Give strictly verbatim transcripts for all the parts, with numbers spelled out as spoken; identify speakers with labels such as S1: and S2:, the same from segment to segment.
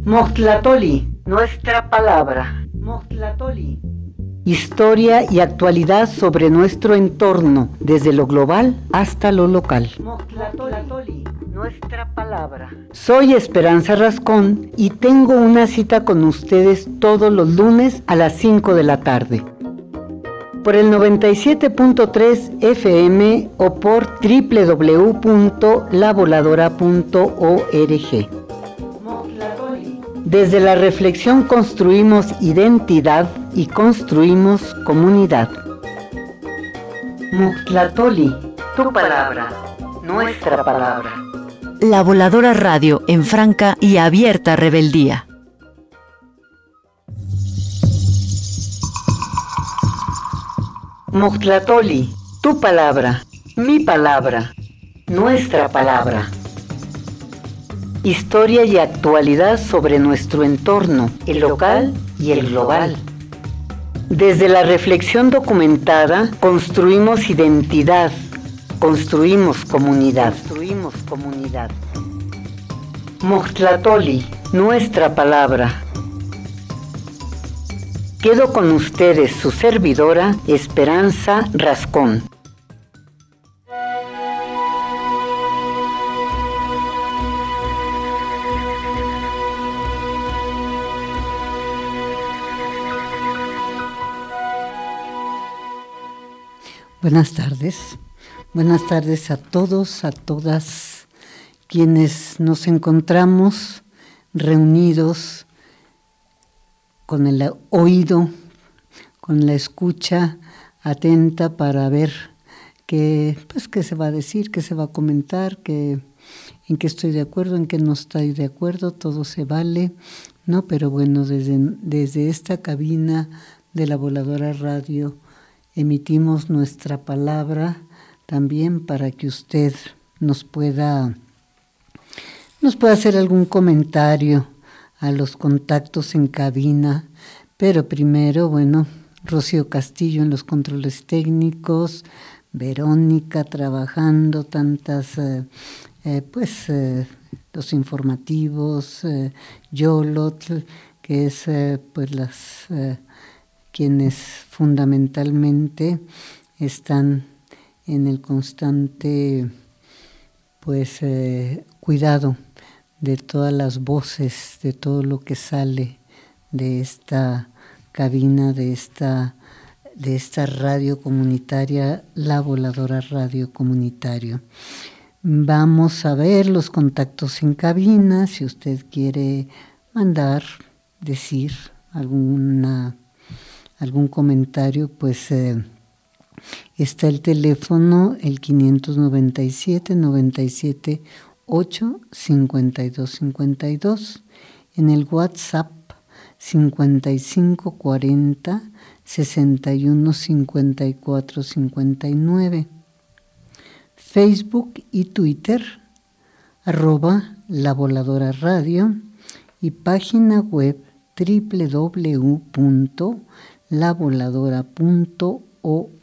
S1: Mostlatoli, nuestra palabra. Mostlatoli. Historia y actualidad sobre nuestro entorno, desde lo global hasta lo local. Mostlatoli, nuestra palabra. Soy Esperanza Rascón y tengo una cita con ustedes todos los lunes a las cinco de la tarde. Por el noventa y siete punto tres F M o por doble u doble u doble u punto la voladora punto org. Desde la reflexión construimos identidad y construimos comunidad. Mostlatoli, tu palabra, nuestra palabra.
S2: La Voladora Radio en franca y abierta rebeldía.
S1: Mostlatoli, tu palabra, mi palabra, nuestra palabra. Historia y actualidad sobre nuestro entorno, el local y el global. Desde la reflexión documentada, construimos identidad, construimos comunidad. Construimos comunidad. Mostlatoli, nuestra palabra. Quedo con ustedes, su servidora, Esperanza Rascón. Buenas tardes, buenas tardes a todos, a todas quienes nos encontramos reunidos con el oído, con la escucha atenta para ver qué, pues, qué se va a decir, qué se va a comentar, qué, en qué estoy de acuerdo, en qué no estoy de acuerdo, todo se vale, ¿no? Pero bueno, desde, desde esta cabina de la Voladora Radio emitimos nuestra palabra también para que usted nos pueda, nos pueda hacer algún comentario a los contactos en cabina, pero primero, bueno, Rocío Castillo en los controles técnicos, Verónica trabajando tantas, eh, eh, pues, eh, los informativos, eh, Yolotl, que es, eh, pues, las... Eh, quienes fundamentalmente están en el constante pues eh, cuidado de todas las voces, de todo lo que sale de esta cabina, de esta, de esta radio comunitaria, La Voladora Radio Comunitario. Vamos a ver los contactos en cabina, si usted quiere mandar, decir alguna algún comentario, pues eh, está el teléfono, el quinientos noventa y siete, noventa y siete, ocho, cincuenta y dos cincuenta y dos, en el WhatsApp cincuenta y cinco cuarenta, sesenta y uno cincuenta y cuatro cincuenta y nueve, Facebook y Twitter, arroba La Voladora Radio, y página web doble u doble u doble u punto la voladora punto org.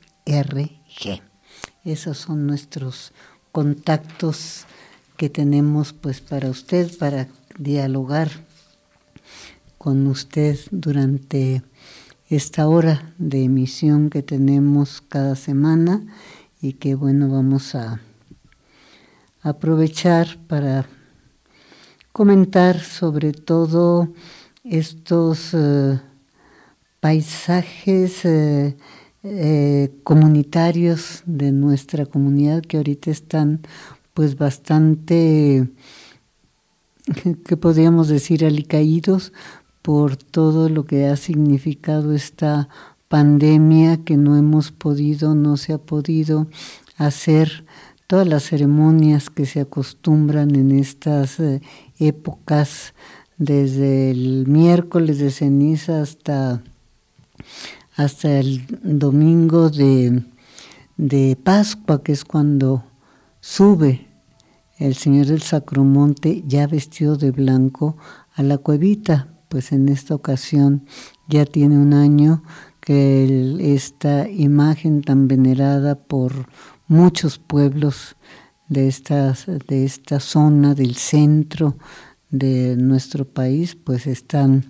S1: Esos son nuestros contactos que tenemos pues para usted, para dialogar con usted durante esta hora de emisión que tenemos cada semana y que bueno, vamos a aprovechar para comentar sobre todo estos uh, paisajes eh, eh, comunitarios de nuestra comunidad que ahorita están pues bastante, ¿qué podríamos decir?, alicaídos por todo lo que ha significado esta pandemia, que no hemos podido, no se ha podido hacer todas las ceremonias que se acostumbran en estas eh, épocas, desde el miércoles de ceniza hasta hasta el domingo de, de Pascua, que es cuando sube el Señor del Sacromonte ya vestido de blanco a la cuevita. Pues en esta ocasión ya tiene un año que el, esta imagen tan venerada por muchos pueblos de, estas, de esta zona del centro de nuestro país pues están,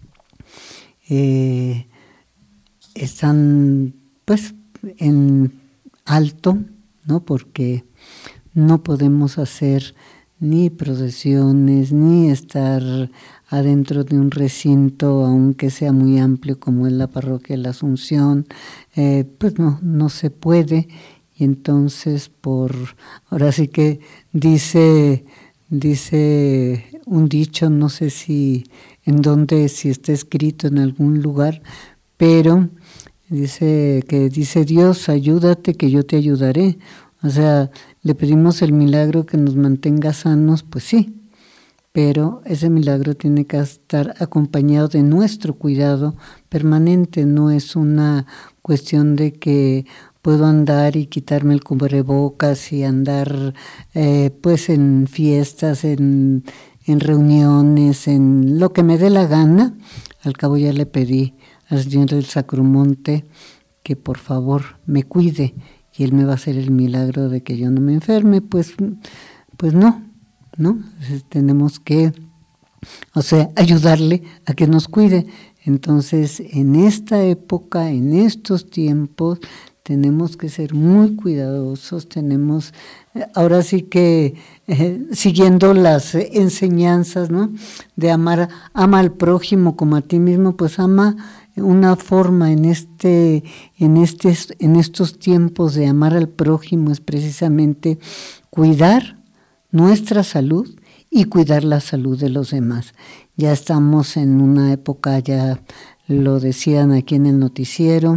S1: eh, están pues en alto, ¿no? Porque no podemos hacer ni procesiones, ni estar adentro de un recinto, aunque sea muy amplio como es la parroquia de la Asunción, eh, pues no, no se puede. Y entonces, por ahora sí que dice, dice un dicho, no sé si en dónde, si está escrito en algún lugar, pero dice que dice Dios, ayúdate que yo te ayudaré. O sea, le pedimos el milagro que nos mantenga sanos, pues sí, pero ese milagro tiene que estar acompañado de nuestro cuidado permanente, no es una cuestión de que puedo andar y quitarme el cubrebocas y andar eh, pues en fiestas, en, en reuniones, en lo que me dé la gana. Al cabo ya le pedí al Señor del Sacromonte que por favor me cuide y Él me va a hacer el milagro de que yo no me enferme, pues, pues no, ¿no? Entonces, tenemos que, o sea, ayudarle a que nos cuide. Entonces, en esta época, en estos tiempos, tenemos que ser muy cuidadosos, tenemos, ahora sí que, eh, siguiendo las enseñanzas, ¿no? De amar, ama al prójimo como a ti mismo, pues ama. Una forma en este, en este, en estos tiempos de amar al prójimo es precisamente cuidar nuestra salud y cuidar la salud de los demás. Ya estamos en una época, ya lo decían aquí en el noticiero,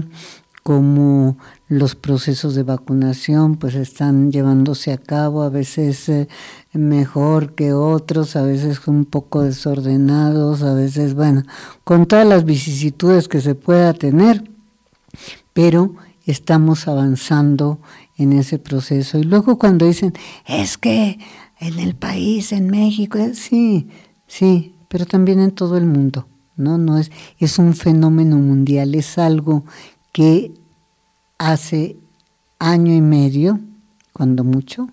S1: como los procesos de vacunación pues están llevándose a cabo, a veces eh, mejor que otros, a veces un poco desordenados, a veces, bueno, con todas las vicisitudes que se pueda tener, pero estamos avanzando en ese proceso. Y luego cuando dicen, es que en el país, en México, sí, sí, pero también en todo el mundo, ¿no? No es, es un fenómeno mundial, es algo que hace año y medio, cuando mucho,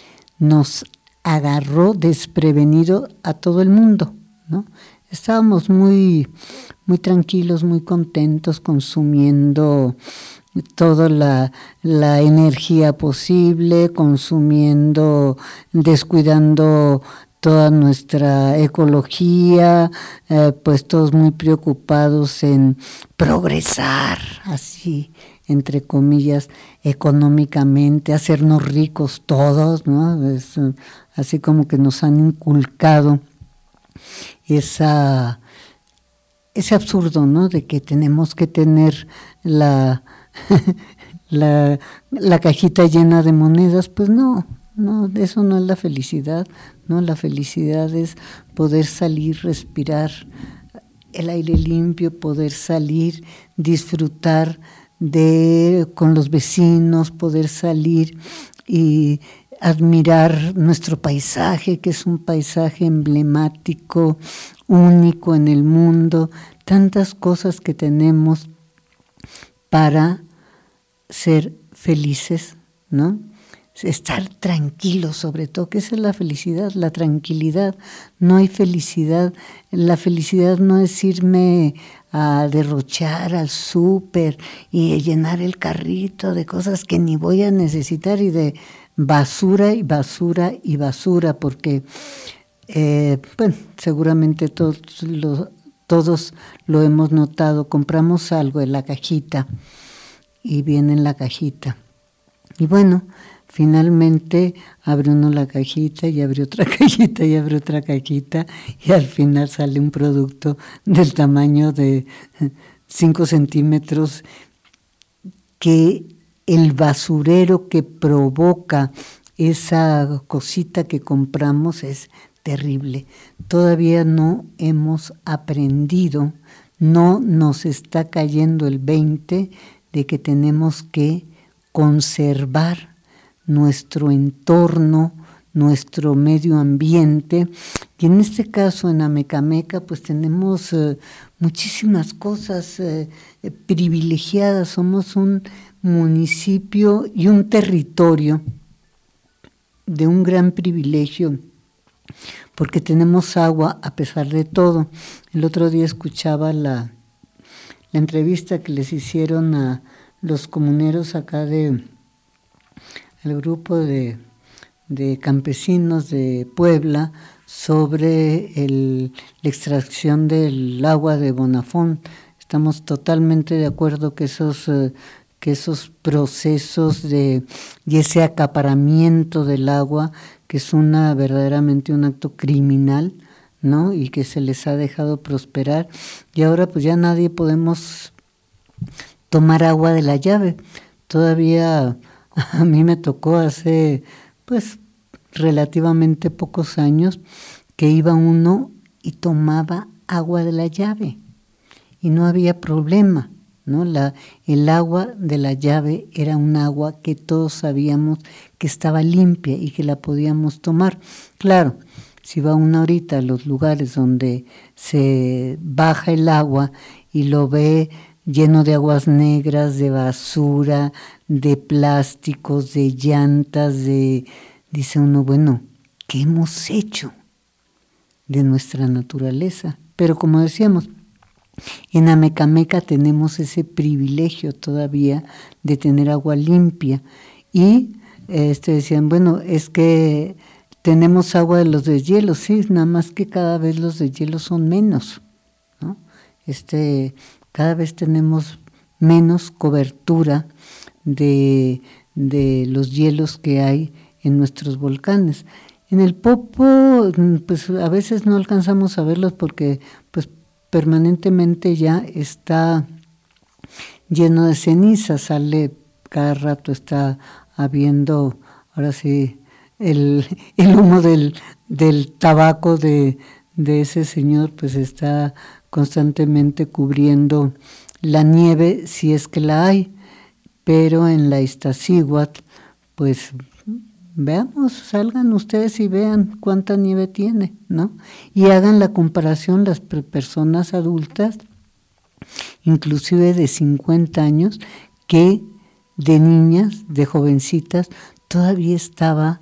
S1: nos agarró desprevenido a todo el mundo, ¿no? Estábamos muy, muy tranquilos, muy contentos, consumiendo toda la, la energía posible, consumiendo, descuidando toda nuestra ecología, eh, pues todos muy preocupados en progresar, así, entre comillas, económicamente, hacernos ricos todos, ¿no? Es, así como que nos han inculcado esa, ese absurdo, ¿no? De que tenemos que tener la, la, la cajita llena de monedas, pues no. No, eso no es la felicidad, no, la felicidad es poder salir, respirar el aire limpio, poder salir, disfrutar de con los vecinos, poder salir y admirar nuestro paisaje, que es un paisaje emblemático, único en el mundo, tantas cosas que tenemos para ser felices, ¿no? Estar tranquilos, sobre todo, que esa es la felicidad, la tranquilidad. No hay felicidad, la felicidad no es irme a derrochar al súper y llenar el carrito de cosas que ni voy a necesitar y de basura y basura y basura, porque eh, bueno, seguramente todos lo, todos lo hemos notado, compramos algo en la cajita y viene en la cajita y bueno, finalmente abre uno la cajita y abre otra cajita y abre otra cajita y al final sale un producto del tamaño de cinco centímetros que el basurero que provoca esa cosita que compramos es terrible. Todavía no hemos aprendido, no nos está cayendo el veinte de que tenemos que conservar nuestro entorno, nuestro medio ambiente, y en este caso en Amecameca pues tenemos eh, muchísimas cosas eh, eh, privilegiadas, somos un municipio y un territorio de un gran privilegio, porque tenemos agua a pesar de todo. El otro día escuchaba la, la entrevista que les hicieron a los comuneros acá de el grupo de, de campesinos de Puebla sobre el, la extracción del agua de Bonafont. Estamos totalmente de acuerdo que esos, eh, que esos procesos de, y ese acaparamiento del agua, que es una verdaderamente un acto criminal, ¿no? Y que se les ha dejado prosperar, y ahora pues ya nadie podemos tomar agua de la llave. Todavía a mí me tocó hace pues relativamente pocos años que iba uno y tomaba agua de la llave y no había problema, ¿no? La, el agua de la llave era un agua que todos sabíamos que estaba limpia y que la podíamos tomar. Claro, si va uno ahorita a los lugares donde se baja el agua y lo ve lleno de aguas negras, de basura, de plásticos, de llantas, de... dice uno, bueno, ¿qué hemos hecho de nuestra naturaleza? Pero como decíamos, en Amecameca tenemos ese privilegio todavía de tener agua limpia. Y este, decían, bueno, es que tenemos agua de los deshielos, sí, nada más que cada vez los deshielos son menos, ¿no? Este... Cada vez tenemos menos cobertura de, de los hielos que hay en nuestros volcanes. En el Popo, pues a veces no alcanzamos a verlos porque pues permanentemente ya está lleno de ceniza, sale cada rato, está habiendo, ahora sí, el, el humo del, del tabaco de, de ese señor, pues está constantemente cubriendo la nieve, si es que la hay, pero en la Iztaccíhuatl, pues veamos, salgan ustedes y vean cuánta nieve tiene, ¿no? Y hagan la comparación las personas adultas, inclusive de cincuenta años, que de niñas, de jovencitas, todavía estaba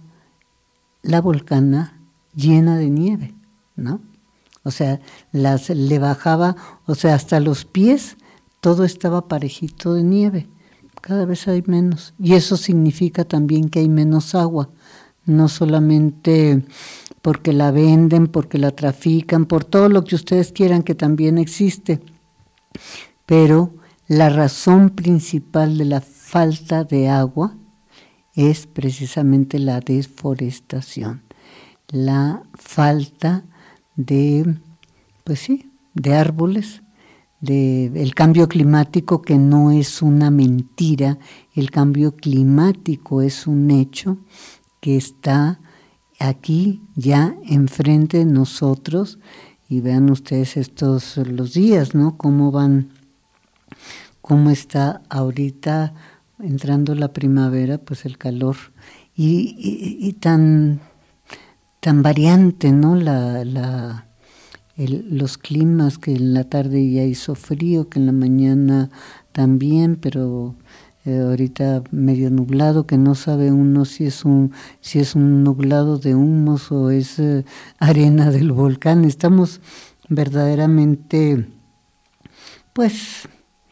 S1: la Volcana llena de nieve, ¿no? O sea, las, le bajaba, o sea, hasta los pies, todo estaba parejito de nieve. Cada vez hay menos. Y eso significa también que hay menos agua. No solamente porque la venden, porque la trafican, por todo lo que ustedes quieran, que también existe. Pero la razón principal de la falta de agua es precisamente la deforestación. La falta de, pues sí, de árboles, de el cambio climático, que no es una mentira, el cambio climático es un hecho que está aquí ya enfrente de nosotros, y vean ustedes estos los días, ¿no? Cómo van, cómo está ahorita entrando la primavera, pues el calor, y, y, y tan tan variante, ¿no? La, la, el, los climas, que en la tarde ya hizo frío, que en la mañana también, pero eh, ahorita medio nublado, que no sabe uno si es un, si es un nublado de humos o es eh, arena del volcán. Estamos verdaderamente, pues,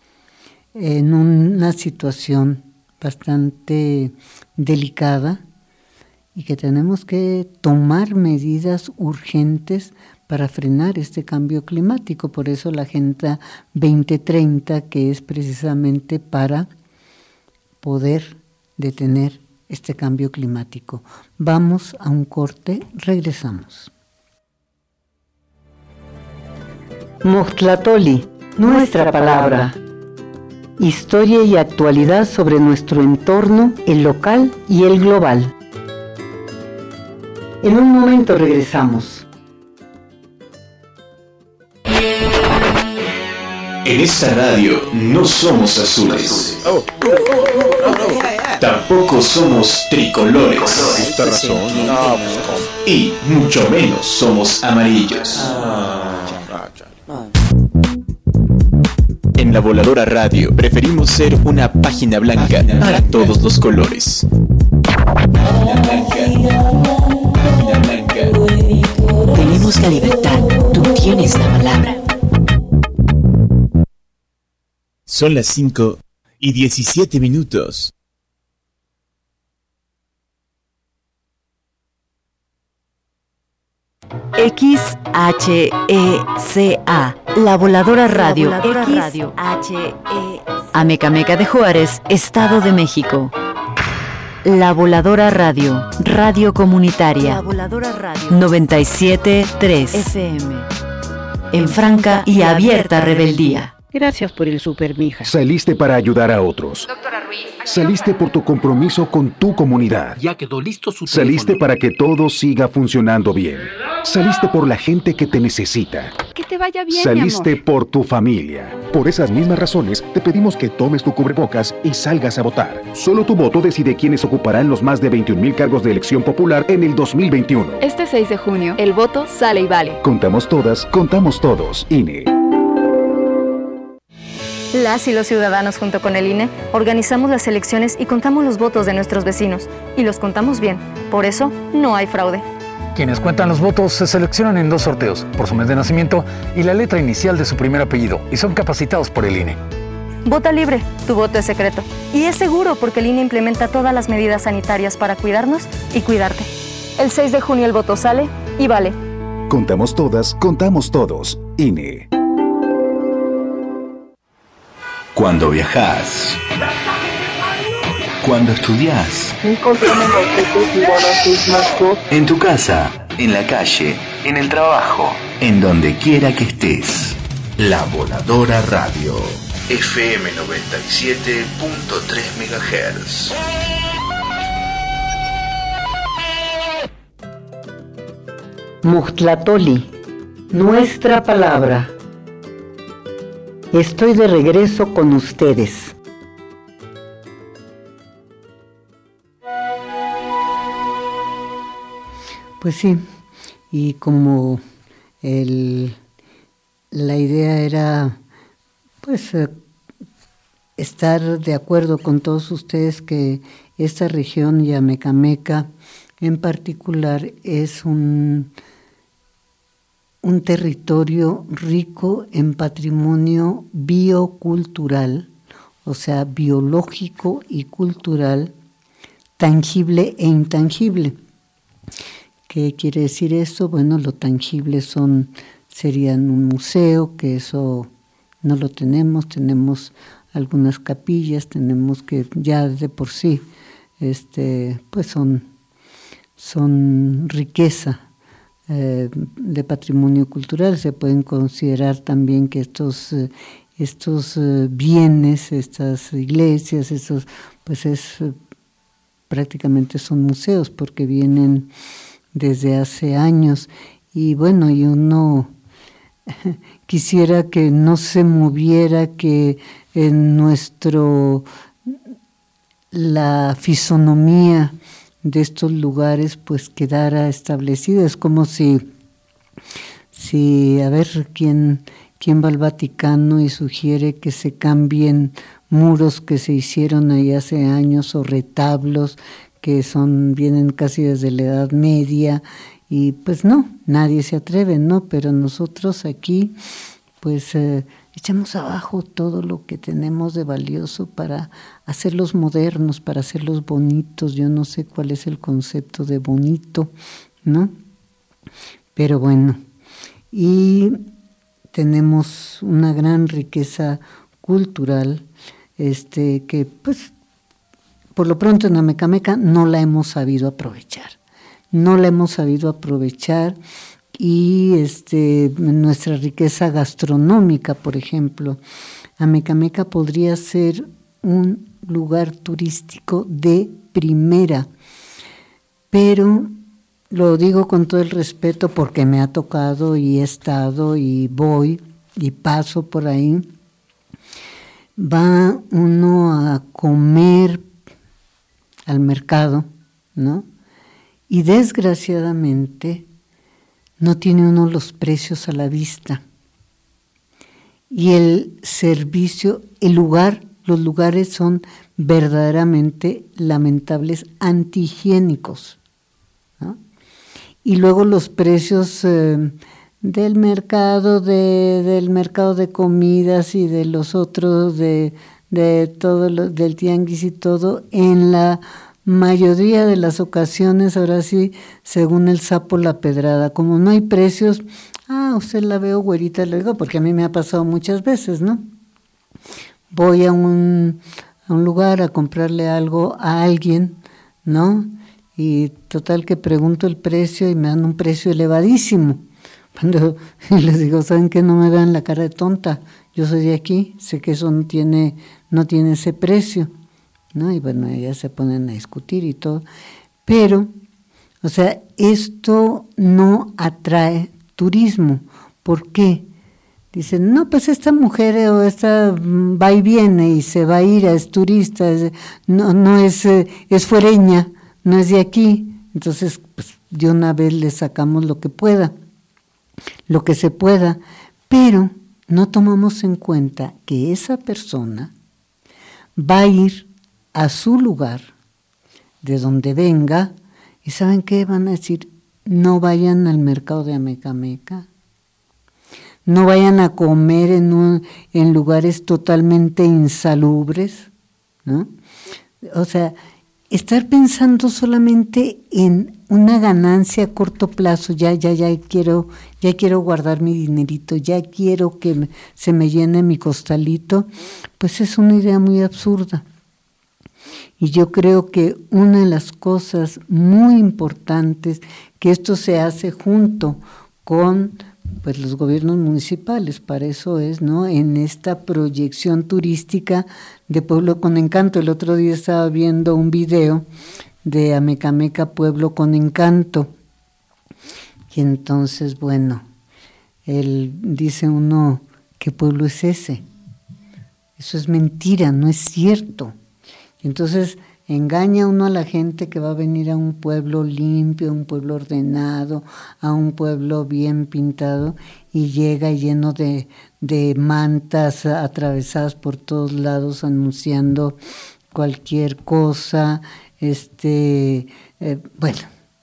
S1: en una situación bastante delicada, y que tenemos que tomar medidas urgentes para frenar este cambio climático. Por eso la Agenda veinte treinta, que es precisamente para poder detener este cambio climático. Vamos a un corte, regresamos.
S2: Moxtlatoli, nuestra palabra. Historia y actualidad sobre nuestro entorno, el local y el global. En un momento regresamos.
S3: En esta radio no somos azules. Oh. Tampoco somos tricolores.
S4: Esta razón. No,
S3: y mucho menos somos amarillos. En la Voladora Radio preferimos ser una página blanca para todos los colores. Página blanca. Página blanca.
S4: Queremos la libertad. Tú tienes la palabra.
S3: Son las cinco y diecisiete minutos.
S5: X H E C A, La Voladora Radio. La Voladora Radio. H E Amecameca de Juárez, Estado de México. La Voladora Radio, radio comunitaria. La Voladora Radio. noventa y siete punto tres F M. En franca y abierta rebeldía.
S6: Gracias por el súper, mija.
S7: Saliste para ayudar a otros.
S8: Doctora Ruiz.
S7: Saliste por tu compromiso con tu comunidad.
S9: Ya quedó listo su
S7: Saliste
S9: teléfono.
S7: para que todo siga funcionando bien. Saliste por la gente que te necesita.
S6: Que te vaya bien,
S7: Saliste
S6: mi amor.
S7: por tu familia. Por esas mismas razones, te pedimos que tomes tu cubrebocas y salgas a votar. Solo tu voto decide quiénes ocuparán los más de veintiún mil cargos de elección popular en el dos mil veintiuno.
S10: Este seis de junio, el voto sale y vale.
S7: Contamos todas, contamos todos. I N E.
S11: Las y los ciudadanos junto con el I N E organizamos las elecciones y contamos los votos de nuestros vecinos. Y los contamos bien. Por eso, no hay fraude.
S12: Quienes cuentan los votos se seleccionan en dos sorteos, por su mes de nacimiento y la letra inicial de su primer apellido, y son capacitados por el I N E.
S11: Vota libre, tu voto es secreto. Y es seguro porque el I N E implementa todas las medidas sanitarias para cuidarnos y cuidarte. El seis de junio el voto sale y vale.
S7: Contamos todas, contamos todos. I N E.
S13: Cuando viajás, cuando estudiás, en tu casa, en la calle, en el trabajo, en donde quiera que estés. La Voladora Radio, F M noventa y siete punto tres megahertz.
S2: Muxtlatoli, nuestra palabra. Estoy de regreso con ustedes.
S1: Pues sí, y como el, la idea era pues eh, estar de acuerdo con todos ustedes que esta región Yamecameca en particular es un un territorio rico en patrimonio biocultural, o sea, biológico y cultural, tangible e intangible. ¿Qué quiere decir esto? Bueno, lo tangible son, serían un museo, que eso no lo tenemos, tenemos algunas capillas, tenemos que ya de por sí, este, pues son, son riqueza de patrimonio cultural. Se pueden considerar también que estos estos bienes, estas iglesias, estos pues es prácticamente son museos porque vienen desde hace años y bueno, y uno quisiera que no se moviera, que en nuestro la fisonomía de estos lugares pues quedara establecida. Es como si, si a ver quién, quién va al Vaticano y sugiere que se cambien muros que se hicieron ahí hace años o retablos que son, vienen casi desde la Edad Media y pues no, nadie se atreve, ¿no? Pero nosotros aquí pues eh, echamos abajo todo lo que tenemos de valioso para hacerlos modernos, para hacerlos bonitos. Yo no sé cuál es el concepto de bonito, ¿no? Pero bueno, y tenemos una gran riqueza cultural, este, que pues por lo pronto en Amecameca no la hemos sabido aprovechar, no la hemos sabido aprovechar. Y este, nuestra riqueza gastronómica, por ejemplo, Amecameca podría ser un lugar turístico de primera, pero lo digo con todo el respeto porque me ha tocado y he estado y voy y paso por ahí. Va uno a comer al mercado, ¿no? Y desgraciadamente no tiene uno los precios a la vista. Y el servicio, el lugar, los lugares son verdaderamente lamentables, antihigiénicos, ¿no? y luego los precios eh, del mercado, de, del mercado de comidas y de los otros, de, de todo lo, del tianguis y todo, en la mayoría de las ocasiones, ahora sí, según el sapo la pedrada, como no hay precios, ah, usted la veo güerita, le digo, porque a mí me ha pasado muchas veces, ¿no? Voy a un, a un lugar a comprarle algo a alguien, ¿no? Y total que pregunto el precio y me dan un precio elevadísimo. Cuando les digo, ¿saben qué? No me vean la cara de tonta, yo soy de aquí, sé que eso no tiene, no tiene ese precio, ¿no? Y bueno, ellas se ponen a discutir y todo, pero, o sea, esto no atrae turismo. ¿Por qué? Dicen, no, pues esta mujer o esta va y viene y se va a ir, es turista, es, no, no es, es fuereña, no es de aquí, entonces pues de una vez le sacamos lo que pueda, lo que se pueda, pero no tomamos en cuenta que esa persona va a ir a su lugar, de donde venga, y ¿saben qué? Van a decir, no vayan al mercado de Amecameca, no vayan a comer en, un, en lugares totalmente insalubres, ¿no? O sea, estar pensando solamente en una ganancia a corto plazo, ya, ya, ya quiero, ya quiero guardar mi dinerito, ya quiero que me, se me llene mi costalito, pues es una idea muy absurda. Y yo creo que una de las cosas muy importantes, que esto se hace junto con pues los gobiernos municipales, para eso es, ¿no? En esta proyección turística de Pueblo con Encanto. El otro día estaba viendo un video de Amecameca, Pueblo con Encanto. Y entonces, bueno, él dice uno, ¿qué pueblo es ese? Eso es mentira, no es cierto. Entonces engaña uno a la gente que va a venir a un pueblo limpio, a un pueblo ordenado, a un pueblo bien pintado, y llega lleno de, de mantas atravesadas por todos lados anunciando cualquier cosa, este, eh, bueno,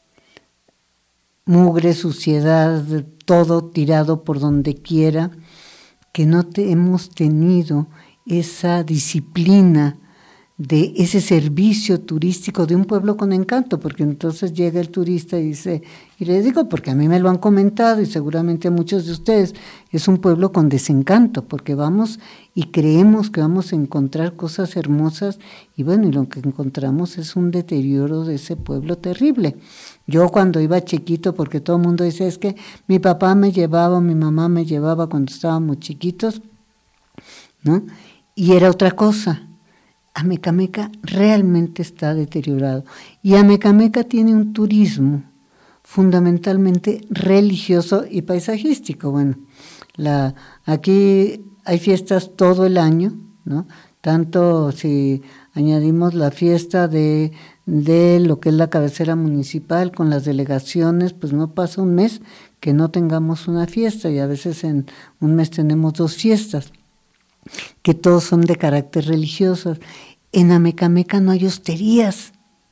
S1: mugre, suciedad, todo tirado por donde quiera, que no te, hemos tenido esa disciplina de ese servicio turístico de un pueblo con encanto, porque entonces llega el turista y dice, y les digo porque a mí me lo han comentado y seguramente a muchos de ustedes, es un pueblo con desencanto, porque vamos y creemos que vamos a encontrar cosas hermosas y bueno, y lo que encontramos es un deterioro de ese pueblo terrible. Yo cuando iba chiquito, porque todo el mundo dice, es que mi papá me llevaba, mi mamá me llevaba cuando estábamos chiquitos, ¿no? Y era otra cosa. Amecameca realmente está deteriorado y Amecameca tiene un turismo fundamentalmente religioso y paisajístico. Bueno, la, aquí hay fiestas todo el año, ¿no? Tanto si añadimos la fiesta de, de lo que es la cabecera municipal con las delegaciones, pues no pasa un mes que no tengamos una fiesta y a veces en un mes tenemos dos fiestas, que todos son de carácter religioso. En Amecameca no hay hosterías.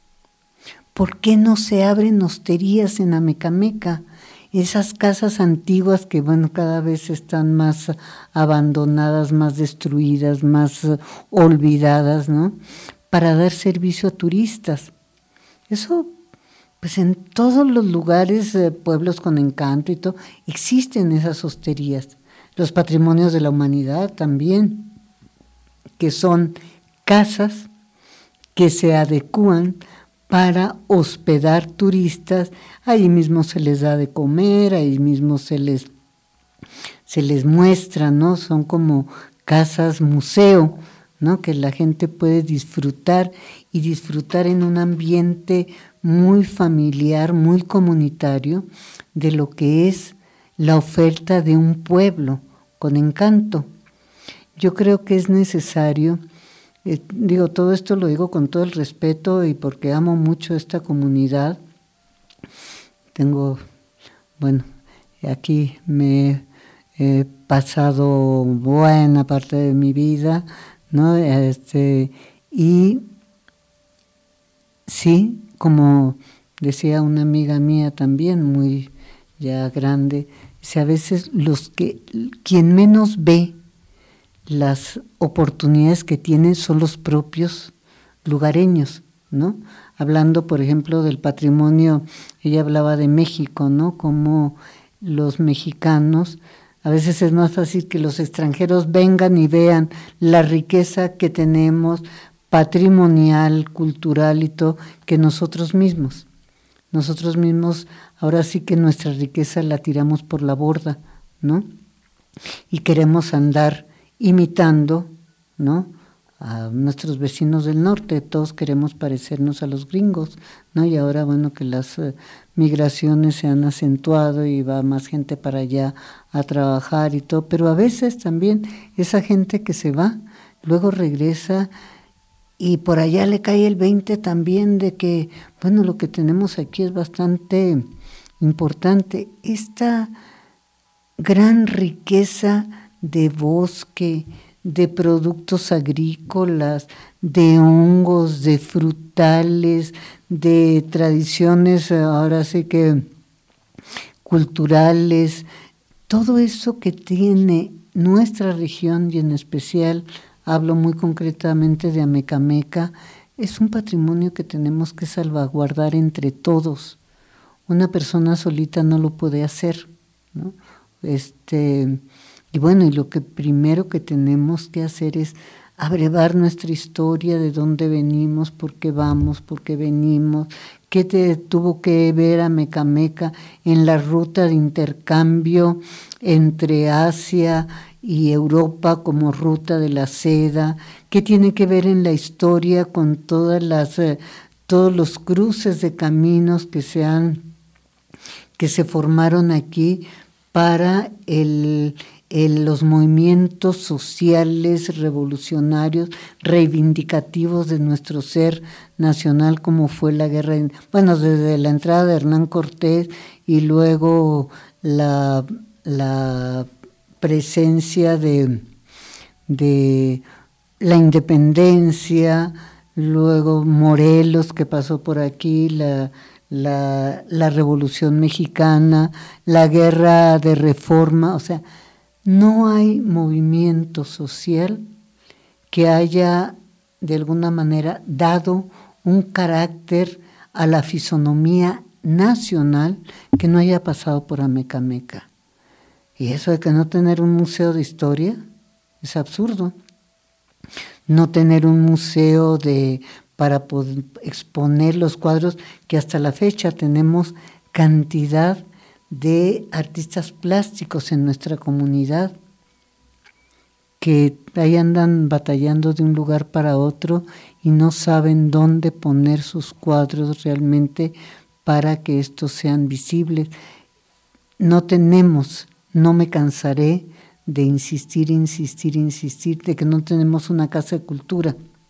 S1: ¿Por qué no se abren hosterías en Amecameca? Esas casas antiguas que, bueno, cada vez están más abandonadas, más destruidas, más uh, olvidadas, ¿no? Para dar servicio a turistas. Eso, pues en todos los lugares, eh, pueblos con encanto y todo, existen esas hosterías. Los patrimonios de la humanidad también, que son casas que se adecúan para hospedar turistas, ahí mismo se les da de comer, ahí mismo se les, se les muestra, ¿no? Son como casas museo, ¿no? Que la gente puede disfrutar y disfrutar en un ambiente muy familiar, muy comunitario, de lo que es la oferta de un pueblo con encanto. Yo creo que es necesario. Eh, digo, todo esto lo digo con todo el respeto y porque amo mucho esta comunidad. Tengo, bueno, aquí me he pasado buena parte de mi vida, ¿no? Este, y sí, como decía una amiga mía también, muy ya grande, dice, a veces los que, quien menos ve las oportunidades que tienen son los propios lugareños, ¿no? Hablando, por ejemplo, del patrimonio, ella hablaba de México, ¿no? Como los mexicanos, a veces es más fácil que los extranjeros vengan y vean la riqueza que tenemos, patrimonial, cultural y todo, que nosotros mismos. Nosotros mismos, ahora sí que nuestra riqueza la tiramos por la borda, ¿no? Y queremos andar imitando, ¿no?, a nuestros vecinos del norte, todos queremos parecernos a los gringos, ¿no? Y ahora, bueno, que las uh, migraciones se han acentuado y va más gente para allá a trabajar y todo, pero a veces también esa gente que se va, luego regresa y por allá le cae el veinte también de que, bueno, lo que tenemos aquí es bastante importante, esta gran riqueza de bosque, de productos agrícolas, de hongos, de frutales, de tradiciones, ahora sí que culturales, todo eso que tiene nuestra región y en especial, hablo muy concretamente de Amecameca, es un patrimonio que tenemos que salvaguardar entre todos. Una persona solita no lo puede hacer, ¿no? Este... Y bueno, y lo que primero que tenemos que hacer es abrevar nuestra historia, de dónde venimos, por qué vamos, por qué venimos, qué te tuvo que ver Amecameca en la ruta de intercambio entre Asia y Europa como ruta de la seda, qué tiene que ver en la historia con todas las, eh, todos los cruces de caminos que se han, que se formaron aquí para el En los movimientos sociales, revolucionarios, reivindicativos de nuestro ser nacional, como fue la guerra, bueno, desde la entrada de Hernán Cortés y luego la, la presencia de, de la independencia, luego Morelos, que pasó por aquí, la la, la Revolución Mexicana, la Guerra de Reforma, o sea, no hay movimiento social que haya de alguna manera dado un carácter a la fisonomía nacional que no haya pasado por Amecameca. Y eso de que no tener un museo de historia es absurdo. No tener un museo de para poder exponer los cuadros, que hasta la fecha tenemos cantidad de artistas plásticos en nuestra comunidad que ahí andan batallando de un lugar para otro y no saben dónde poner sus cuadros realmente para que estos sean visibles. No tenemos, no me cansaré de insistir, insistir, insistir, de que no tenemos una casa de cultura.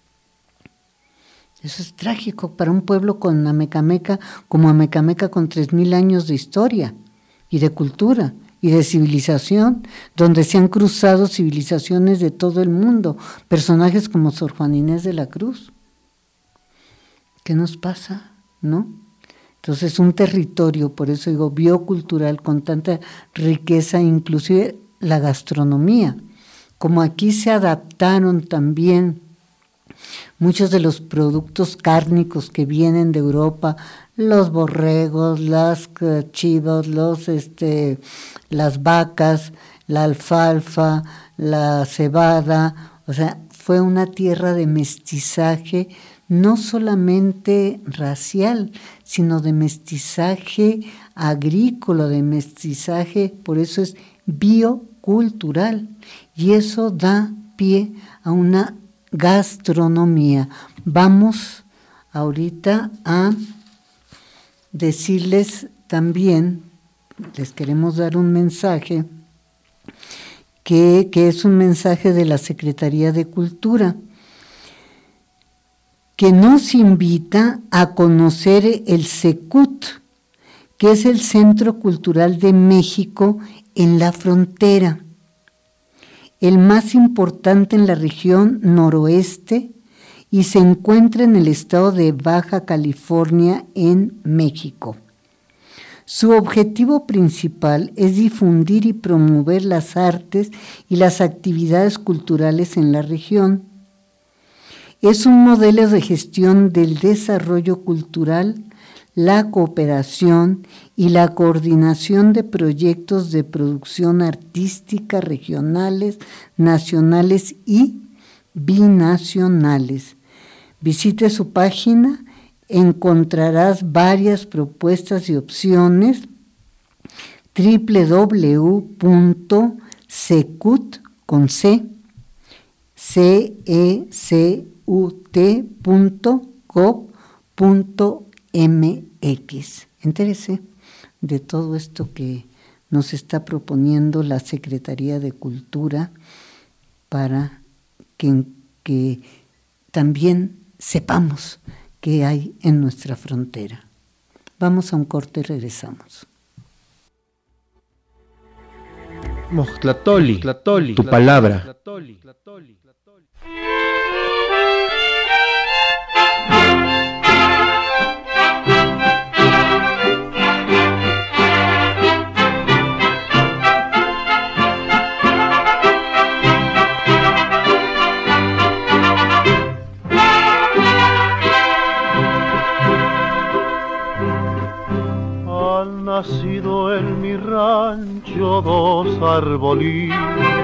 S1: Eso es trágico para un pueblo con Amecameca, como Amecameca, con tres mil años de historia y de cultura y de civilización, donde se han cruzado civilizaciones de todo el mundo, personajes como Sor Juana Inés de la Cruz. ¿Qué nos pasa? ¿No? Entonces, un territorio, por eso digo, biocultural, con tanta riqueza, inclusive la gastronomía, como aquí se adaptaron también muchos de los productos cárnicos que vienen de Europa, los borregos, las chivas, los, este, las vacas, la alfalfa, la cebada, o sea, fue una tierra de mestizaje, no solamente racial, sino de mestizaje agrícola, de mestizaje, por eso es biocultural, y eso da pie a una gastronomía. Vamos ahorita a decirles también, les queremos dar un mensaje, que, que es un mensaje de la Secretaría de Cultura, que nos invita a conocer el CECUT, que es el Centro Cultural de México en la Frontera, el más importante en la región noroeste y se encuentra en el estado de Baja California, en México. Su objetivo principal es difundir y promover las artes y las actividades culturales en la región. Es un modelo de gestión del desarrollo cultural, la cooperación y la coordinación de proyectos de producción artística regionales, nacionales y binacionales. Visite su página, encontrarás varias propuestas y opciones. doble u doble u doble u punto secut con C, C E C U T punto gov punto M X. Entérese de todo esto que nos está proponiendo la Secretaría de Cultura para que, que también sepamos qué hay en nuestra frontera. Vamos a un corte y regresamos.
S8: Mojtlatoli, tu palabra.
S9: Nacido en mi rancho dos arbolitos,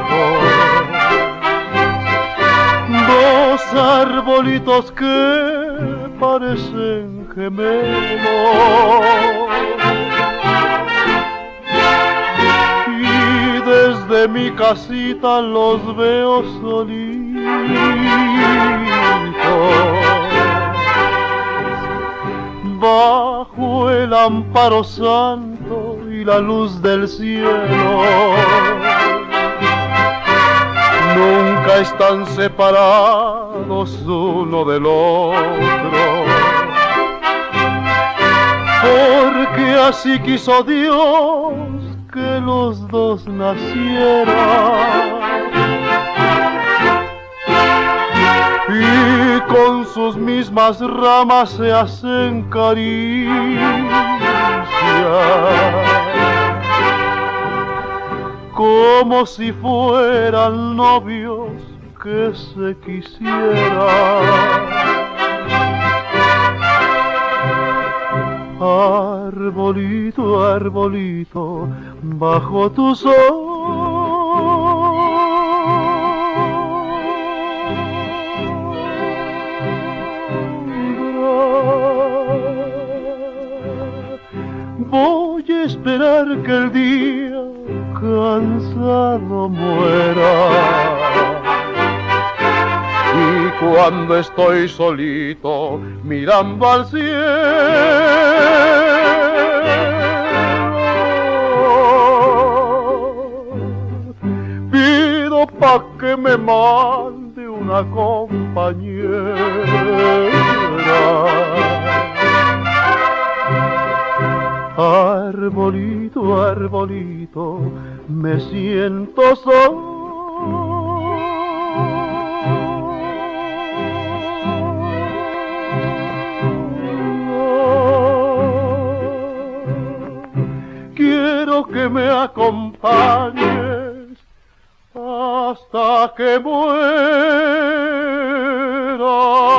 S9: dos arbolitos que parecen gemelos, y desde mi casita los veo solitos, bajo el amparo santo y la luz del cielo. Nunca están separados uno del otro, porque así quiso Dios que los dos nacieran. Y con sus mismas ramas se hacen caricias, como si fueran novios que se quisieran. Arbolito, arbolito, bajo tu sol, voy a esperar que el día cansado muera, y cuando estoy solito mirando al cielo, pido pa' que me mande una compañera. Arbolito, arbolito, me siento solo. Quiero que me acompañes hasta que muera.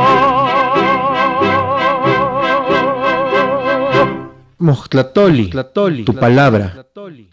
S8: Mojtlatoli, tu palabra.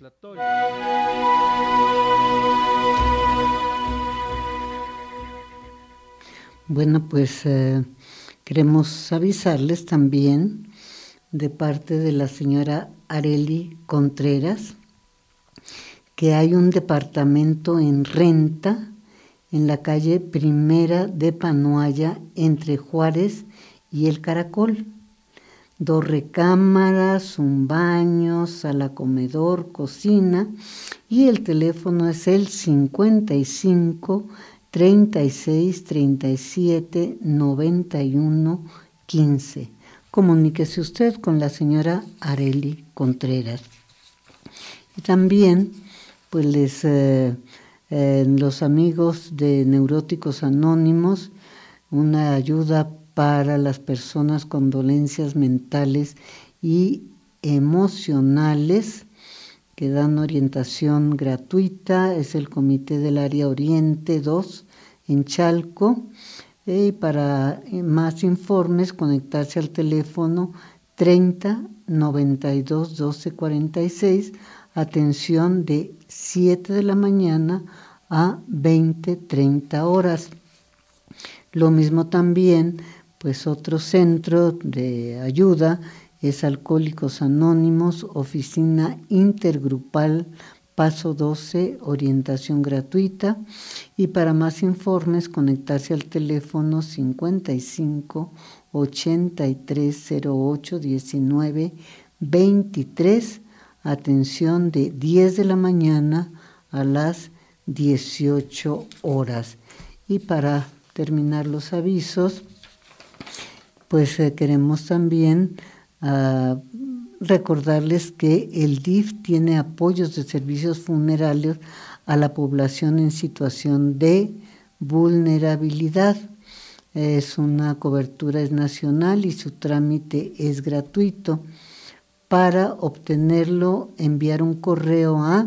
S1: Bueno, pues eh, queremos avisarles también de parte de la señora Arely Contreras que hay un departamento en renta en la calle Primera de Panoaya entre Juárez y El Caracol. Dos recámaras, un baño, sala comedor, cocina, y el teléfono es el cincuenta y cinco, treinta y seis, treinta y siete, noventa y uno, quince. Comuníquese usted con la señora Arely Contreras. Y también, pues les, eh, eh, los amigos de Neuróticos Anónimos una ayuda para las personas con dolencias mentales y emocionales, que dan orientación gratuita. Es el Comité del Área Oriente dos en Chalco. Y para más informes, conectarse al teléfono treinta noventa y dos doce cuarenta y seis, atención de siete de la mañana a veinte treinta horas. Lo mismo también, pues otro centro de ayuda es Alcohólicos Anónimos, Oficina Intergrupal Paso doce, orientación gratuita. Y para más informes, conectarse al teléfono cincuenta y cinco ochenta y tres cero ocho diecinueve veintitrés, atención de diez de la mañana a las dieciocho horas. Y para terminar los avisos, pues eh, queremos también uh, recordarles que el D I F tiene apoyos de servicios funerarios a la población en situación de vulnerabilidad. Es una cobertura es nacional y su trámite es gratuito. Para obtenerlo, enviar un correo a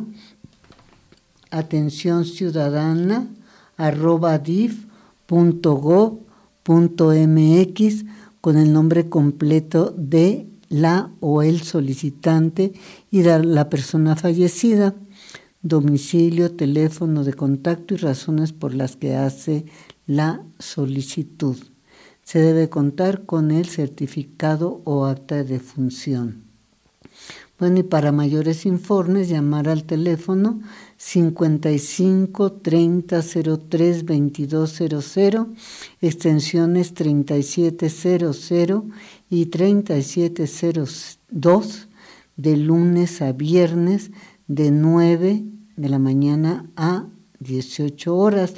S1: atención ciudadana arroba dif punto gov punto mx con el nombre completo de la o el solicitante y de la persona fallecida, domicilio, teléfono de contacto y razones por las que hace la solicitud. Se debe contar con el certificado o acta de defunción. Bueno, y para mayores informes, llamar al teléfono cincuenta y cinco treinta cero tres veintidós cero cero, extensiones treinta y siete cero cero y treinta y siete cero dos, de lunes a viernes de nueve de la mañana a dieciocho horas.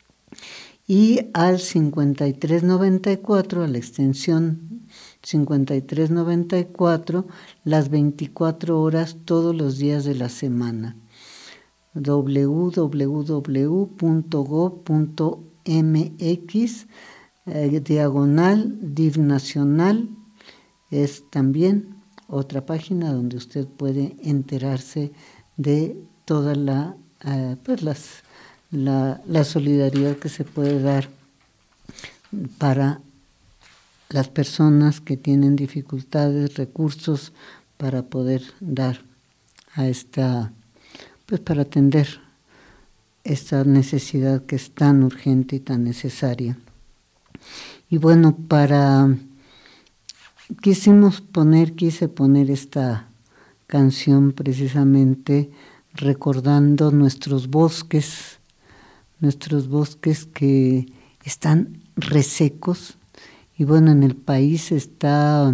S1: Y al cincuenta y tres noventa y cuatro, a la extensión cincuenta y tres noventa y cuatro, las veinticuatro horas todos los días de la semana. doble u doble u doble u punto gov punto mx, eh, diagonal D I F nacional, es también otra página donde usted puede enterarse de toda la, eh, pues las, la, la solidaridad que se puede dar para las personas que tienen dificultades, recursos para poder dar a esta, pues para atender esta necesidad que es tan urgente y tan necesaria. Y bueno, para quisimos poner, quise poner esta canción precisamente recordando nuestros bosques, nuestros bosques que están resecos. Y bueno, en el país está,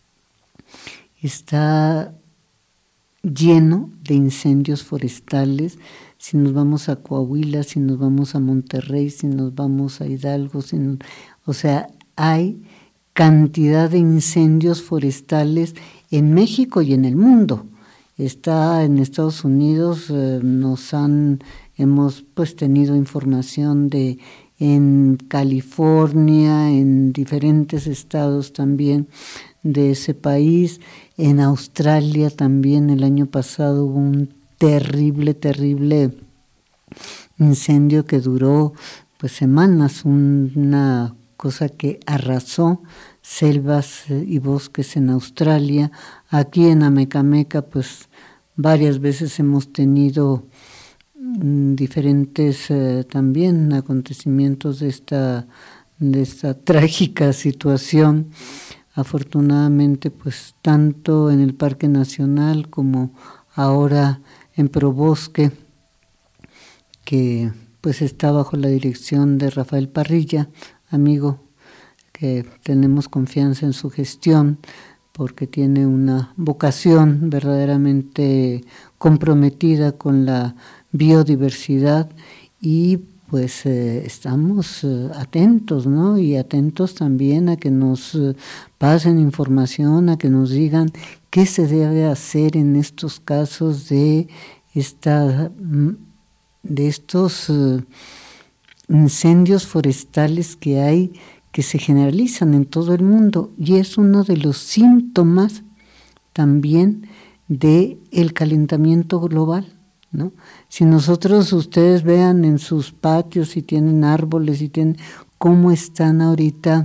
S1: está lleno de incendios forestales. Si nos vamos a Coahuila, si nos vamos a Monterrey, si nos vamos a Hidalgo, si nos, o sea, hay cantidad de incendios forestales en México y en el mundo. Está en Estados Unidos, eh, nos han, hemos pues tenido información de en California, en diferentes estados también de ese país. En Australia también el año pasado hubo un terrible, terrible incendio que duró pues semanas, una cosa que arrasó selvas y bosques en Australia. Aquí en Amecameca pues varias veces hemos tenido diferentes eh, también acontecimientos de esta de esta trágica situación. Afortunadamente pues tanto en el Parque Nacional como ahora en Probosque, que pues está bajo la dirección de Rafael Parrilla, amigo que tenemos confianza en su gestión porque tiene una vocación verdaderamente comprometida con la biodiversidad y pues eh, estamos eh, atentos, ¿no? Y atentos también a que nos eh, pasen información, a que nos digan qué se debe hacer en estos casos de esta de estos eh, incendios forestales que hay, que se generalizan en todo el mundo, y es uno de los síntomas también del calentamiento global, ¿no? Si nosotros, ustedes vean en sus patios, si tienen árboles, si tienen, cómo están ahorita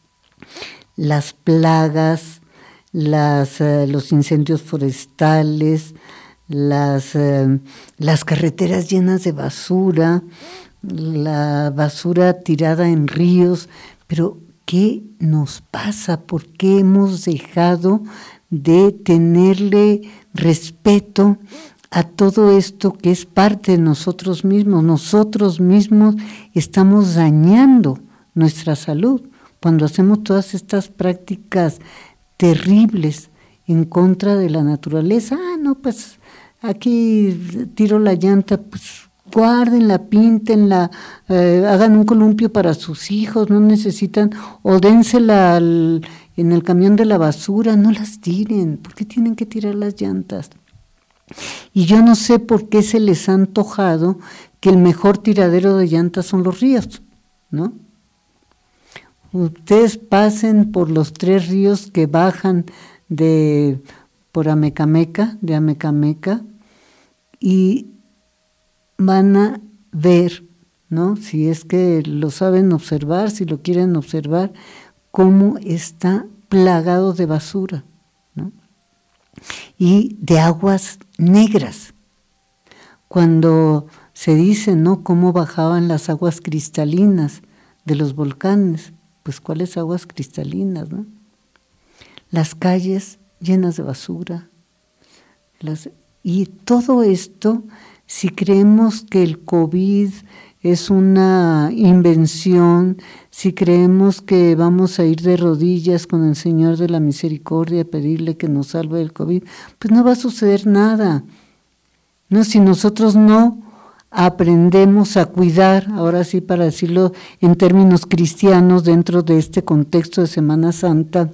S1: las plagas, las, uh, los incendios forestales, las, uh, las carreteras llenas de basura, la basura tirada en ríos. Pero ¿qué nos pasa? ¿Por qué hemos dejado de tenerle respeto a todo esto que es parte de nosotros mismos? Nosotros mismos estamos dañando nuestra salud cuando hacemos todas estas prácticas terribles en contra de la naturaleza. Ah, no, pues aquí tiro la llanta, pues guárdenla, píntenla, eh, hagan un columpio para sus hijos, no necesitan, o dénsela al, en el camión de la basura, no las tiren. ¿Por qué tienen que tirar las llantas? Y yo no sé por qué se les ha antojado que el mejor tiradero de llantas son los ríos, ¿no? Ustedes pasen por los tres ríos que bajan de por Amecameca, de Amecameca, y van a ver, ¿no? Si es que lo saben observar, si lo quieren observar, cómo está plagado de basura, ¿no? Y de aguas negras. Cuando se dice, ¿no?, cómo bajaban las aguas cristalinas de los volcanes, pues ¿cuáles aguas cristalinas, no? Las calles llenas de basura. Las, y todo esto, si creemos que el COVID es una invención, si creemos que vamos a ir de rodillas con el Señor de la Misericordia a pedirle que nos salve del COVID, pues no va a suceder nada. No, si nosotros no aprendemos a cuidar, ahora sí para decirlo en términos cristianos, dentro de este contexto de Semana Santa,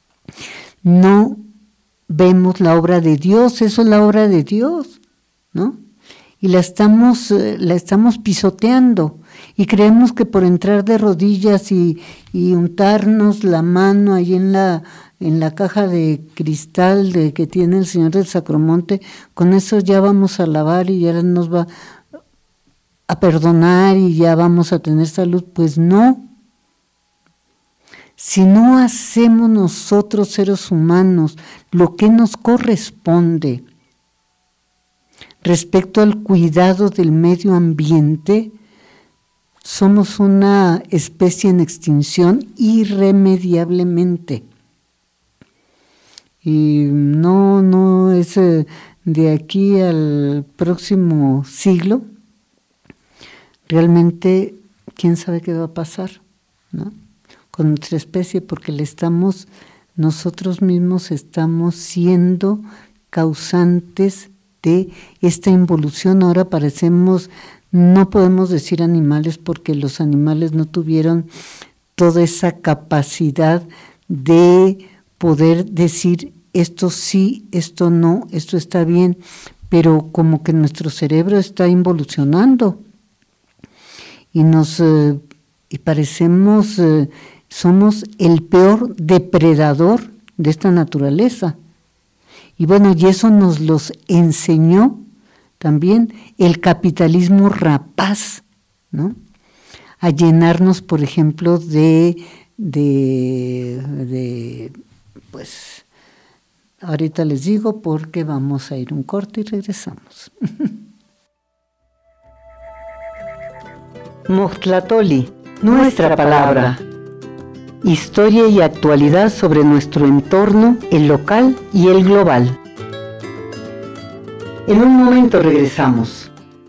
S1: no vemos la obra de Dios, eso es la obra de Dios, ¿no? Y la estamos, la estamos pisoteando, y creemos que por entrar de rodillas y, y untarnos la mano ahí en la, en la caja de cristal de que tiene el Señor del Sacromonte, con eso ya vamos a lavar y ya nos va a perdonar y ya vamos a tener salud. Pues no. Si no hacemos nosotros, seres humanos, lo que nos corresponde respecto al cuidado del medio ambiente, somos una especie en extinción irremediablemente. Y no, no es eh, de aquí al próximo siglo, realmente, quién sabe qué va a pasar, ¿no?, con nuestra especie, porque le estamos, nosotros mismos estamos siendo causantes de esta involución. Ahora parecemos, no podemos decir animales, porque los animales no tuvieron toda esa capacidad de poder decir esto sí, esto no, esto está bien, pero como que nuestro cerebro está involucionando y nos eh, y parecemos, eh, somos el peor depredador de esta naturaleza. Y bueno, y eso nos los enseñó también el capitalismo rapaz, ¿no?, a llenarnos, por ejemplo, de, de, de, pues, ahorita les digo porque vamos a ir un corte y regresamos.
S2: Mojtlatoli, nuestra palabra. Historia y actualidad sobre nuestro entorno, el local y el global. En un momento regresamos.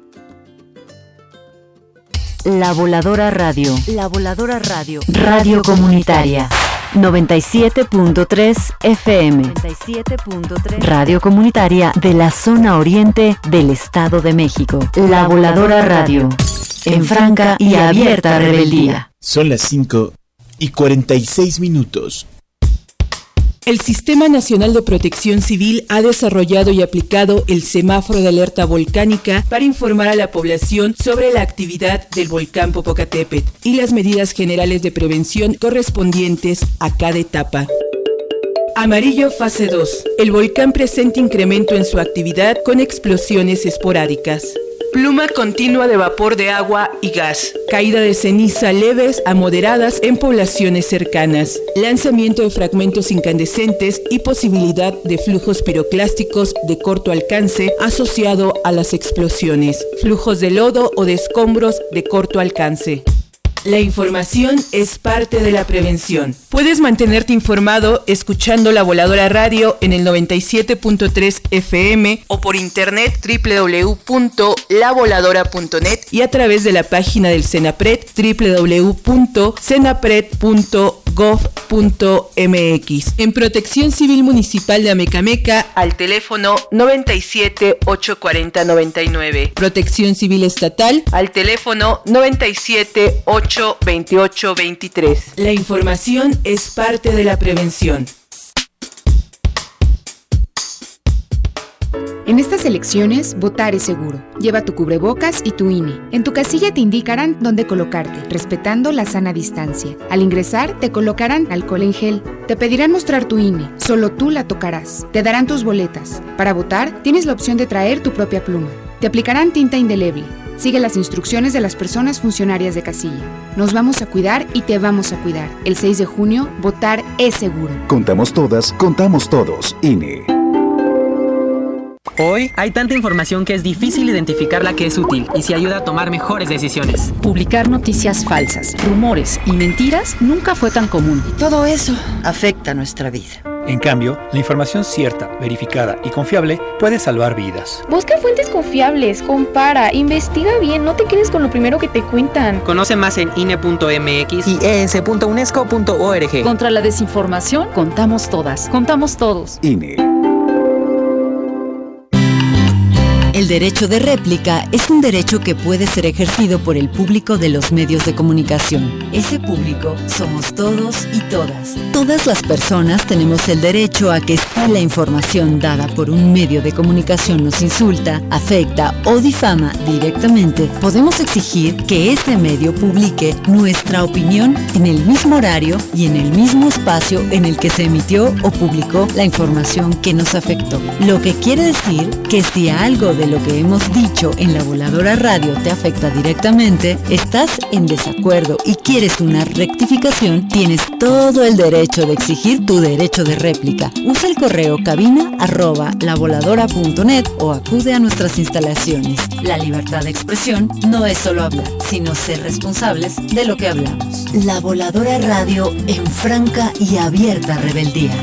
S5: La Voladora Radio. La Voladora Radio. Radio Comunitaria. noventa y siete punto tres F M. noventa y siete punto tres. Radio Comunitaria de la zona oriente del Estado de México. La Voladora Radio. En franca y abierta rebeldía.
S3: Son las cinco y cuarenta y seis minutos.
S14: El Sistema Nacional de Protección Civil ha desarrollado y aplicado el semáforo de alerta volcánica para informar a la población sobre la actividad del volcán Popocatépetl y las medidas generales de prevención correspondientes a cada etapa. Amarillo fase dos. El volcán presenta incremento en su actividad con explosiones esporádicas. Pluma continua de vapor de agua y gas. Caída de ceniza leves a moderadas en poblaciones cercanas. Lanzamiento de fragmentos incandescentes y posibilidad de flujos piroclásticos de corto alcance asociado a las explosiones. Flujos de lodo o de escombros de corto alcance. La información es parte de la prevención. Puedes mantenerte informado escuchando La Voladora Radio en el noventa y siete punto tres F M o por internet doble u doble u doble u punto la voladora punto net y a través de la página del CENAPRED doble u doble u doble u punto cenapred punto gov punto m x. En Protección Civil Municipal de Amecameca al teléfono noventa y siete, ochocientos cuarenta, noventa y nueve. Protección Civil Estatal al teléfono noventa y siete, ochocientos veintiocho, veintitrés. La información es parte de la prevención.
S15: En estas elecciones, votar es seguro. Lleva tu cubrebocas y tu I N E. En tu casilla te indicarán dónde colocarte, respetando la sana distancia. Al ingresar, te colocarán alcohol en gel. Te pedirán mostrar tu I N E. Solo tú la tocarás. Te darán tus boletas. Para votar, tienes la opción de traer tu propia pluma. Te aplicarán tinta indeleble. Sigue las instrucciones de las personas funcionarias de casilla. Nos vamos a cuidar y te vamos a cuidar. El seis de junio, votar es seguro.
S7: Contamos todas, contamos todos. I N E.
S16: Hoy hay tanta información que es difícil identificar la que es útil y se ayuda a tomar mejores decisiones.
S6: Publicar noticias falsas, rumores y mentiras nunca fue tan común.
S17: Y todo eso afecta nuestra vida.
S18: En cambio, la información cierta, verificada y confiable puede salvar vidas.
S19: Busca fuentes confiables, compara, investiga bien, no te quedes con lo primero que te cuentan.
S16: Conoce más en I N E punto M X y E S punto unesco punto org.
S6: Contra la desinformación, contamos todas, contamos todos.
S7: I N E.
S5: El derecho de réplica es un derecho que puede ser ejercido por el público de los medios de comunicación. Ese público somos todos y todas. Todas las personas tenemos el derecho a que si la información dada por un medio de comunicación nos insulta, afecta o difama directamente, podemos exigir que ese medio publique nuestra opinión en el mismo horario y en el mismo espacio en el que se emitió o publicó la información que nos afectó. Lo que quiere decir que si algo de lo que hemos dicho en La Voladora Radio te afecta directamente, estás en desacuerdo y quieres una rectificación, tienes todo el derecho de exigir tu derecho de réplica. Usa el correo cabina arroba lavoladora punto net o acude a nuestras instalaciones. La libertad de expresión no es solo hablar, sino ser responsables de lo que hablamos. La Voladora Radio en franca y abierta rebeldía.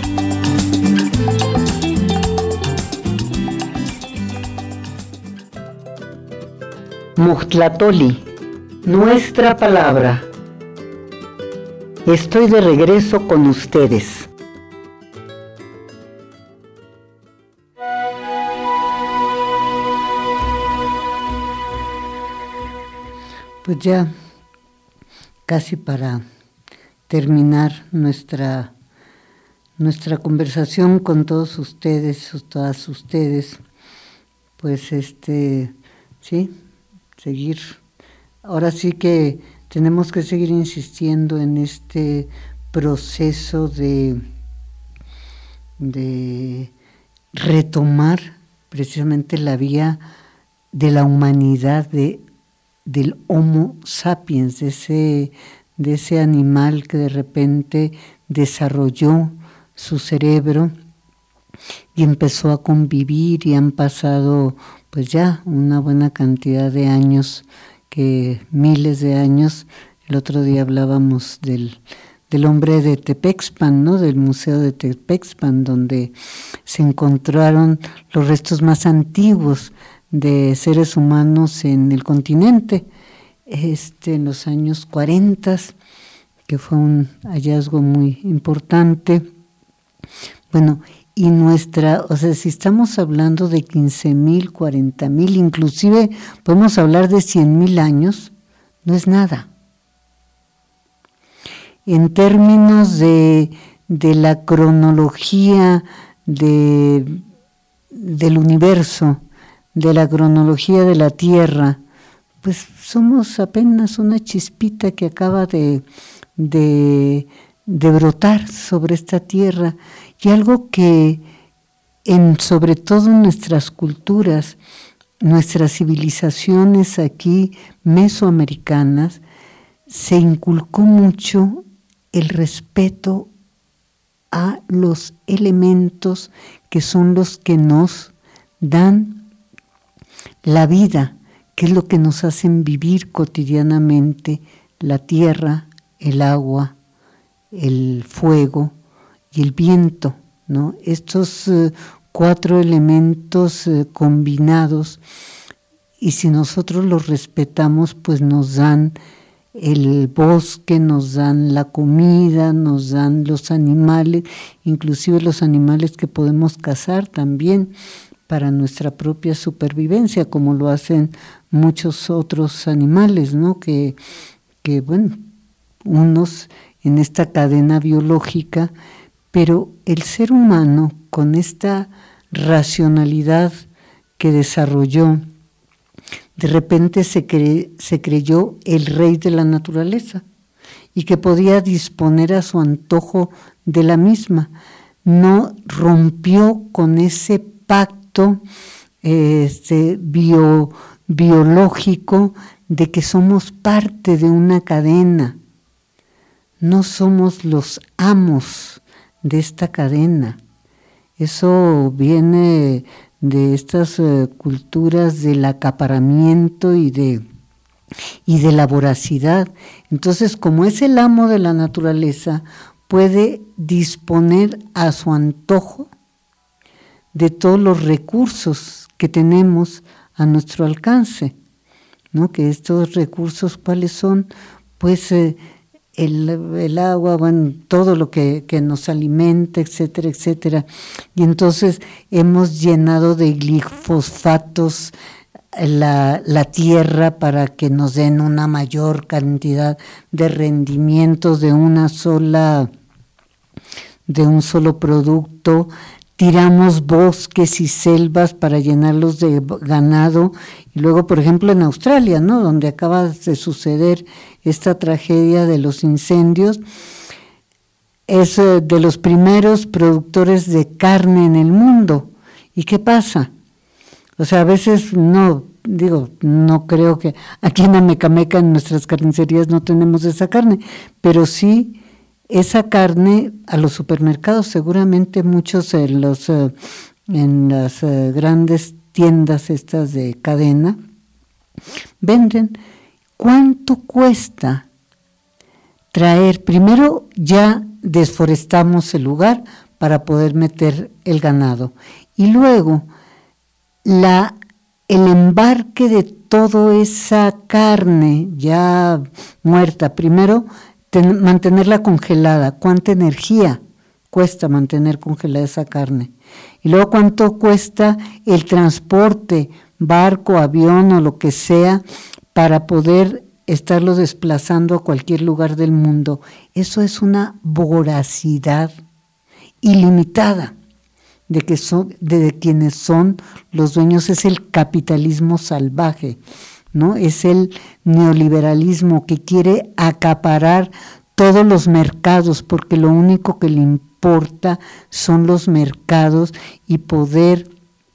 S2: Muhtlatoli, nuestra palabra. Estoy de regreso con ustedes. Pues ya casi para terminar nuestra, nuestra conversación con todos ustedes, todas ustedes, pues este, sí, seguir. Ahora sí que tenemos que seguir insistiendo en este proceso de, de retomar precisamente la vía de la humanidad, de, del Homo sapiens, de ese, de ese animal que de repente desarrolló su cerebro y empezó a convivir, y han pasado pues ya una buena cantidad de años, que miles de años. El otro día hablábamos del, del hombre de Tepexpan, ¿no? Del Museo de Tepexpan, donde se encontraron los restos más antiguos de seres humanos en el continente, este, en los años cuarenta, que fue un hallazgo muy importante. Bueno, y nuestra, o sea, si estamos hablando de quince mil, cuarenta mil, inclusive podemos hablar de cien mil años, no es nada. En términos de, de la cronología de, del universo, de la cronología de la Tierra, pues somos apenas una chispita que acaba de, de, de brotar sobre esta Tierra, y algo que en, sobre todo en nuestras culturas, nuestras civilizaciones aquí mesoamericanas, se inculcó mucho el respeto a los elementos que son los que nos dan la vida, que es lo que nos hacen vivir cotidianamente: la tierra, el agua, el fuego y el viento, ¿no? Estos uh, cuatro elementos uh, combinados, y si nosotros los respetamos, pues nos dan el bosque, nos dan la comida, nos dan los animales, inclusive los animales que podemos cazar también para nuestra propia supervivencia, como lo hacen muchos otros animales, ¿no? Que, que bueno, unos en esta cadena biológica, pero el ser humano, con esta racionalidad que desarrolló, de repente se, cre- se creyó el rey de la naturaleza y que podía disponer a su antojo de la misma. No rompió con ese pacto este, bio, biológico de que somos parte de una cadena. No somos los amos de esta cadena. Eso viene de estas uh, culturas del acaparamiento y de, y de la voracidad. Entonces, como es el amo de la naturaleza, puede disponer a su antojo de todos los recursos que tenemos a nuestro alcance, ¿no? Que estos recursos, ¿cuáles son? Pues eh, el, el agua, bueno, todo lo que, que nos alimenta, etcétera, etcétera. Y entonces hemos llenado de glifosfatos la, la tierra para que nos den una mayor cantidad de rendimientos de una sola, de un solo producto. Tiramos bosques y selvas para llenarlos de ganado, y luego, por ejemplo, en Australia, ¿no? Donde acaba de suceder esta tragedia de los incendios, es de los primeros productores de carne en el mundo. ¿Y qué pasa? O sea, a veces no, digo, no creo que aquí en Amecameca, en nuestras carnicerías, no tenemos esa carne, pero sí esa carne a los supermercados, seguramente muchos en, los, uh, en las uh, grandes tiendas estas de cadena, venden. ¿Cuánto cuesta traer? Primero ya desforestamos el lugar para poder meter el ganado, y luego la, el embarque de toda esa carne ya muerta. Primero, Ten, mantenerla congelada. ¿Cuánta energía cuesta mantener congelada esa carne? Y luego, ¿cuánto cuesta el transporte, barco, avión o lo que sea, para poder estarlo desplazando a cualquier lugar del mundo? Eso es una voracidad ilimitada de, que son, de quienes son los dueños. Es el capitalismo salvaje, ¿no? Es el neoliberalismo que quiere acaparar todos los mercados, porque lo único que le importa son los mercados y poder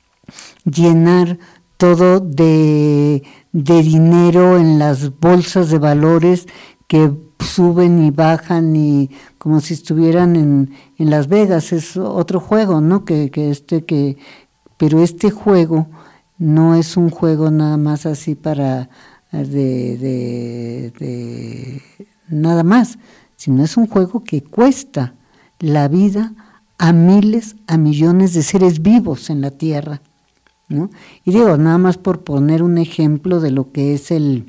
S2: llenar todo de, de dinero en las bolsas de valores que suben y bajan, y como si estuvieran en, en Las Vegas. Es otro juego, ¿no? Que, que este que, pero este juego no es un juego nada más así para de, de, de nada más, sino es un juego que cuesta la vida a miles, a millones de seres vivos en la Tierra, ¿no? Y digo, nada más por poner un ejemplo de lo que es el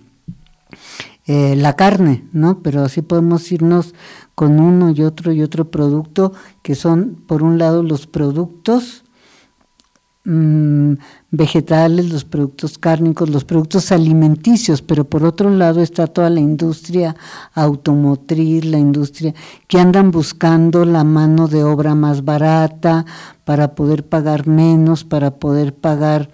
S2: eh, la carne, ¿no? Pero así podemos irnos con uno y otro y otro producto, que son, por un lado, los productos mmm, vegetales, los productos cárnicos, los productos alimenticios, pero por otro lado está toda la industria automotriz, la industria que andan buscando la mano de obra más barata para poder pagar menos, para poder pagar,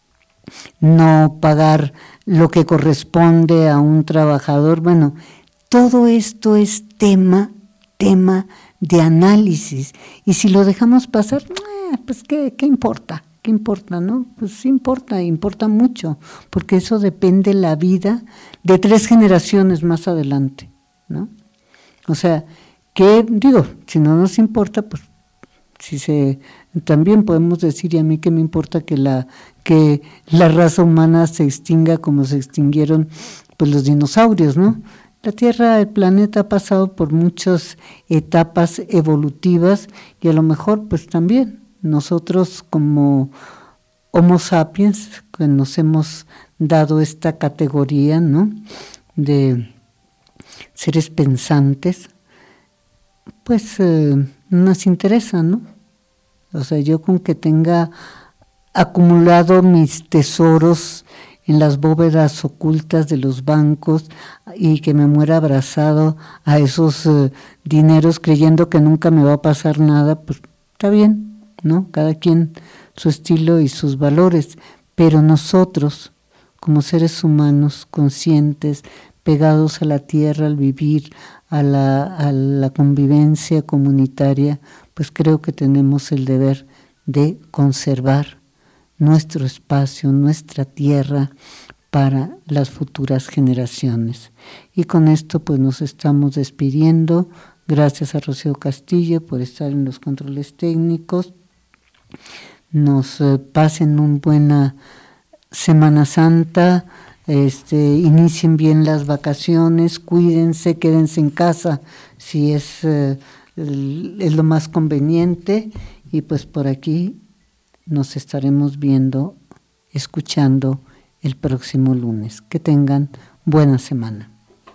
S2: no pagar lo que corresponde a un trabajador. Bueno, todo esto es tema, tema de análisis, y si lo dejamos pasar, eh, pues ¿qué, qué importa? ¿Qué importa, no? Pues sí importa, importa mucho, porque eso depende la vida de tres generaciones más adelante, ¿no? O sea, que digo, si no nos importa, pues si se también podemos decir, y a mí que me importa que la que la raza humana se extinga como se extinguieron pues los dinosaurios, ¿no? La Tierra, el planeta ha pasado por muchas etapas evolutivas y a lo mejor pues también nosotros como Homo sapiens, que nos hemos dado esta categoría, ¿no?, de seres pensantes, pues eh, nos interesa, ¿no? O sea, yo con que tenga acumulado mis tesoros en las bóvedas ocultas de los bancos y que me muera abrazado a esos eh, dineros creyendo que nunca me va a pasar nada, pues está bien, ¿no? Cada quien su estilo y sus valores, pero nosotros, como seres humanos conscientes, pegados a la tierra al vivir, a la, a la convivencia comunitaria, pues creo que tenemos el deber de conservar nuestro espacio, nuestra tierra para las futuras generaciones. Y con esto pues nos estamos despidiendo. Gracias a Rocío Castillo por estar en los controles técnicos. Nos eh, pasen una buena Semana Santa, este, inicien bien las vacaciones, cuídense, quédense en casa si es, eh, el, es lo más conveniente, y pues por aquí nos estaremos viendo, escuchando el próximo lunes. Que tengan buena semana.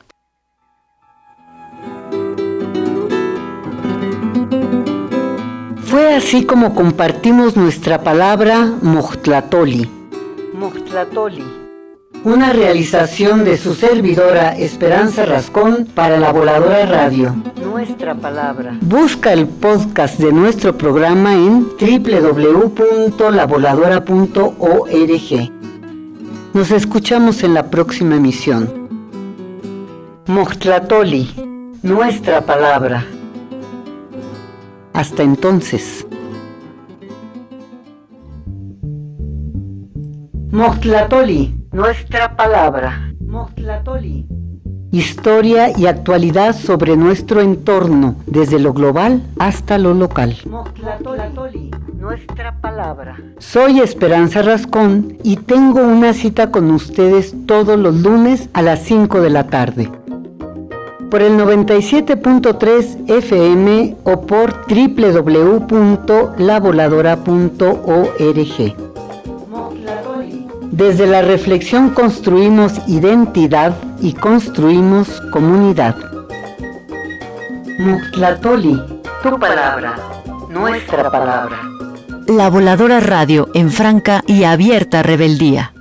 S2: Fue así como compartimos nuestra palabra Moxtlatoli. Moxtlatoli, una realización de su servidora Esperanza Rascón para La Voladora Radio. Nuestra palabra. Busca el podcast de nuestro programa en doble u doble u doble u punto la voladora punto org. Nos escuchamos en la próxima emisión. Moxtlatoli, nuestra palabra. Hasta entonces. Moxtlatoli, nuestra palabra. Moxtlatoli. Historia y actualidad sobre nuestro entorno, desde lo global hasta lo local. Moxtlatoli, nuestra palabra. Soy Esperanza Rascón y tengo una cita con ustedes todos los lunes a las cinco de la tarde. Por el noventa y siete punto tres F M o por doble u doble u doble u punto la voladora punto org. Desde la reflexión construimos identidad y construimos comunidad. Moxtlatoli, tu palabra, nuestra palabra.
S5: La Voladora Radio en franca y abierta rebeldía.